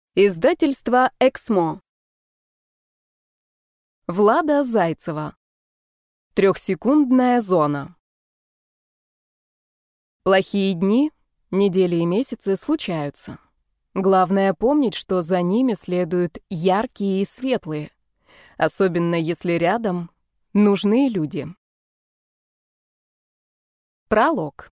Издательство «Эксмо». Влада Зайцева. Трехсекундная зона. Плохие дни, недели и месяцы случаются. Главное помнить, что за ними следуют яркие и светлые, особенно если рядом нужны люди. Пролог.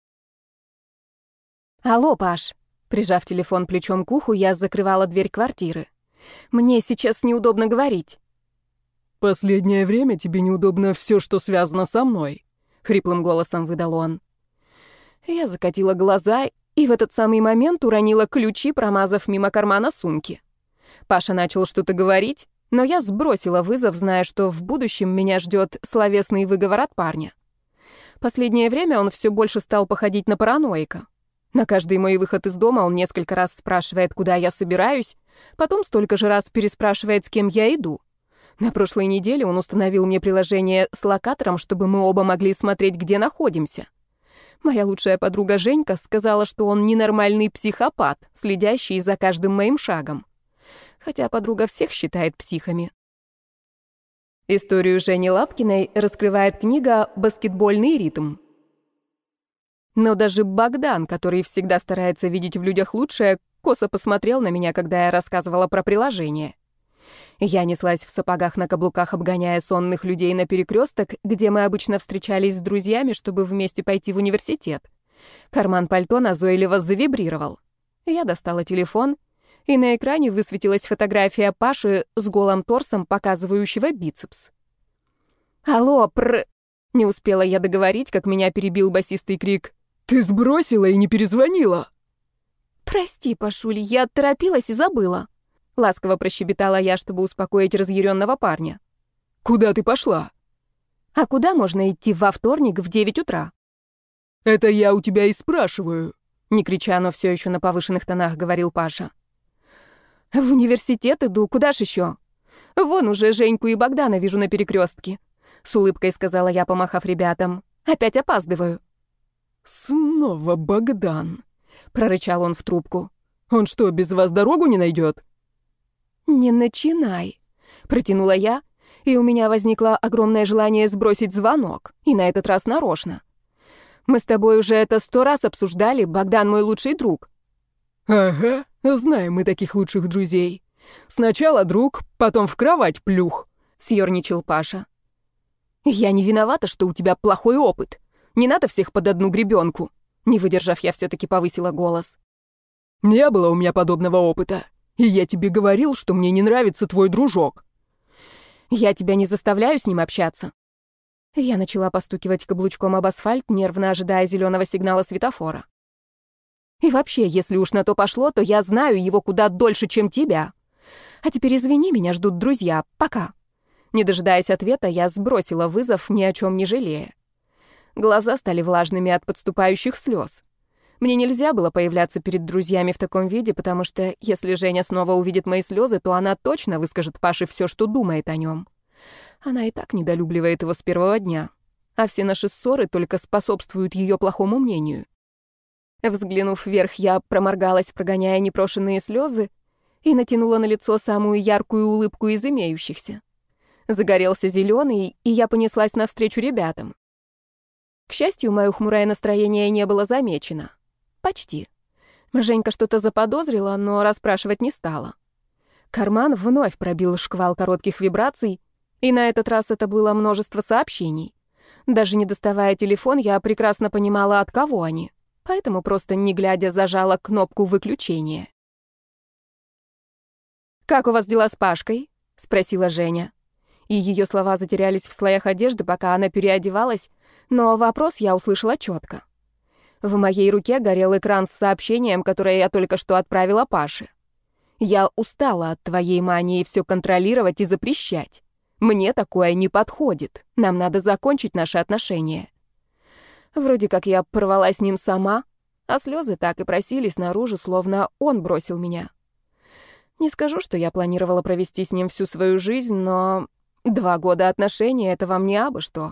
«Алло, Паш!» Прижав телефон плечом к уху, я закрывала дверь квартиры. «Мне сейчас неудобно говорить». «Последнее время тебе неудобно все, что связано со мной», — хриплым голосом выдал он. Я закатила глаза и в этот самый момент уронила ключи, промазав мимо кармана сумки. Паша начал что-то говорить, но я сбросила вызов, зная, что в будущем меня ждет словесный выговор от парня. Последнее время он все больше стал походить на параноика. На каждый мой выход из дома он несколько раз спрашивает, куда я собираюсь, потом столько же раз переспрашивает, с кем я иду. На прошлой неделе он установил мне приложение с локатором, чтобы мы оба могли смотреть, где находимся. Моя лучшая подруга Женька сказала, что он ненормальный психопат, следящий за каждым моим шагом. Хотя подруга всех считает психами. Историю Жени Лапкиной раскрывает книга «Баскетбольный ритм». Но даже Богдан, который всегда старается видеть в людях лучшее, косо посмотрел на меня, когда я рассказывала про приложение. Я неслась в сапогах на каблуках, обгоняя сонных людей на перекресток, где мы обычно встречались с друзьями, чтобы вместе пойти в университет. Карман пальто назойливо завибрировал. Я достала телефон, и на экране высветилась фотография Паши с голым торсом, показывающего бицепс. «Алло, Не успела я договорить, как меня перебил басистый крик: «Ты сбросила и не перезвонила!» «Прости, Пашуль, я торопилась и забыла», — ласково прощебетала я, чтобы успокоить разъяренного парня. «Куда ты пошла?» «А куда можно идти во вторник в 9 утра?» «Это я у тебя и спрашиваю», — не крича, но все еще на повышенных тонах говорил Паша. «В университет иду, куда ж еще? Вон уже Женьку и Богдана вижу на перекрестке», — с улыбкой сказала я, помахав ребятам. «Опять опаздываю». «Снова Богдан», — прорычал он в трубку. «Он что, без вас дорогу не найдет?» «Не начинай», — протянула я, и у меня возникло огромное желание сбросить звонок, и на этот раз нарочно. «Мы с тобой уже это 100 раз обсуждали, Богдан мой лучший друг». «Ага, знаем мы таких лучших друзей. Сначала друг, потом в кровать плюх», — съёрничал Паша. «Я не виновата, что у тебя плохой опыт. Не надо всех под одну гребенку». Не выдержав, я все-таки повысила голос. «Не было у меня подобного опыта. И я тебе говорил, что мне не нравится твой дружок». «Я тебя не заставляю с ним общаться». Я начала постукивать каблучком об асфальт, нервно ожидая зеленого сигнала светофора. «И вообще, если уж на то пошло, то я знаю его куда дольше, чем тебя. А теперь извини, меня ждут друзья. Пока». Не дожидаясь ответа, я сбросила вызов, ни о чем не жалея. Глаза стали влажными от подступающих слез. Мне нельзя было появляться перед друзьями в таком виде, потому что если Женя снова увидит мои слезы, то она точно выскажет Паше все, что думает о нем. Она и так недолюбливает его с первого дня, а все наши ссоры только способствуют ее плохому мнению. Взглянув вверх, я проморгалась, прогоняя непрошенные слезы, и натянула на лицо самую яркую улыбку из имеющихся. Загорелся зеленый, и я понеслась навстречу ребятам. К счастью, мое хмурое настроение не было замечено. Почти. Женька что-то заподозрила, но расспрашивать не стала. Карман вновь пробил шквал коротких вибраций, и на этот раз это было множество сообщений. Даже не доставая телефон, я прекрасно понимала, от кого они, поэтому просто не глядя зажала кнопку выключения. «Как у вас дела с Пашкой?» — спросила Женя. И ее слова затерялись в слоях одежды, пока она переодевалась, но вопрос я услышала четко. В моей руке горел экран с сообщением, которое я только что отправила Паше. «Я устала от твоей мании все контролировать и запрещать. Мне такое не подходит. Нам надо закончить наши отношения». Вроде как я порвала с ним сама, а слезы так и просились наружу, словно он бросил меня. Не скажу, что я планировала провести с ним всю свою жизнь, но 2 года отношений — это вам не абы что.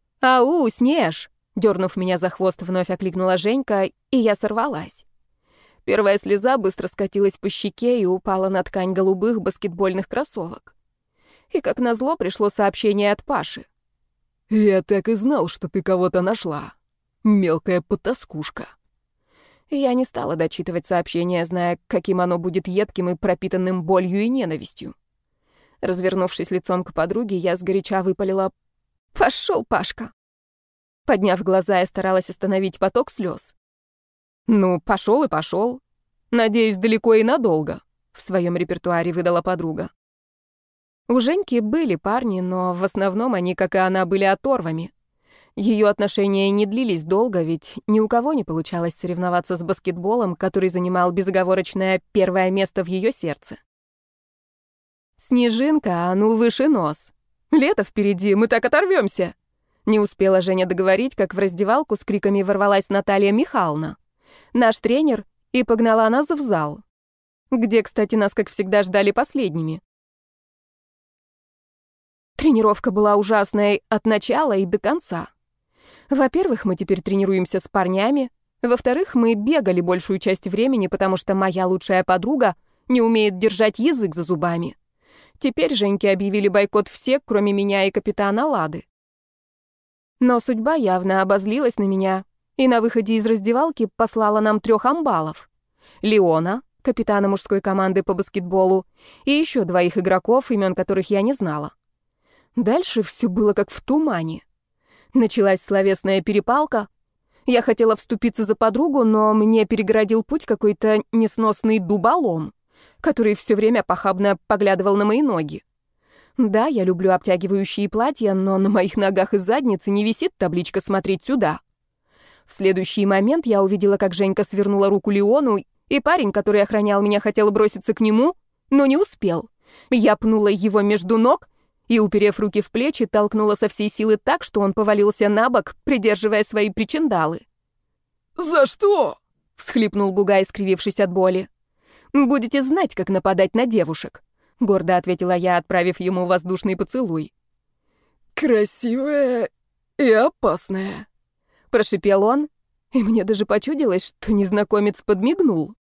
«Ау, Снеж!» — дернув меня за хвост, вновь окликнула Женька, и я сорвалась. Первая слеза быстро скатилась по щеке и упала на ткань голубых баскетбольных кроссовок. И, как назло, пришло сообщение от Паши. «Я так и знал, что ты кого-то нашла. Мелкая потаскушка». Я не стала дочитывать сообщение, зная, каким оно будет едким и пропитанным болью и ненавистью. Развернувшись лицом к подруге, я сгоряча выпалила: «Пошел, Пашка!» Подняв глаза, я старалась остановить поток слез. «Ну, пошел и пошел. Надеюсь, далеко и надолго», — в своем репертуаре выдала подруга. У Женьки были парни, но в основном они, как и она, были оторвами. Ее отношения не длились долго, ведь ни у кого не получалось соревноваться с баскетболом, который занимал безоговорочное первое место в ее сердце. «Снежинка, а ну выше нос. Лето впереди, мы так оторвемся!» Не успела Женя договорить, как в раздевалку с криками ворвалась Наталья Михайловна, наш тренер, и погнала нас в зал, где, кстати, нас, как всегда, ждали последними. Тренировка была ужасной от начала и до конца. Во-первых, мы теперь тренируемся с парнями. Во-вторых, мы бегали большую часть времени, потому что моя лучшая подруга не умеет держать язык за зубами. Теперь Женьке объявили бойкот все, кроме меня и капитана Лады. Но судьба явно обозлилась на меня и на выходе из раздевалки послала нам 3 амбалов. Леона, капитана мужской команды по баскетболу, и еще 2 игроков, имен которых я не знала. Дальше все было как в тумане. Началась словесная перепалка. Я хотела вступиться за подругу, но мне перегородил путь какой-то несносный дуболом, который все время похабно поглядывал на мои ноги. Да, я люблю обтягивающие платья, но на моих ногах и заднице не висит табличка «Смотреть сюда». В следующий момент я увидела, как Женька свернула руку Леону, и парень, который охранял меня, хотел броситься к нему, но не успел. Я пнула его между ног и, уперев руки в плечи, толкнула со всей силы так, что он повалился на бок, придерживая свои причиндалы. «За что?» — всхлипнул Бугай, скривившись от боли. «Будете знать, как нападать на девушек», — гордо ответила я, отправив ему воздушный поцелуй. «Красивая и опасная», — прошипел он, и мне даже почудилось, что незнакомец подмигнул.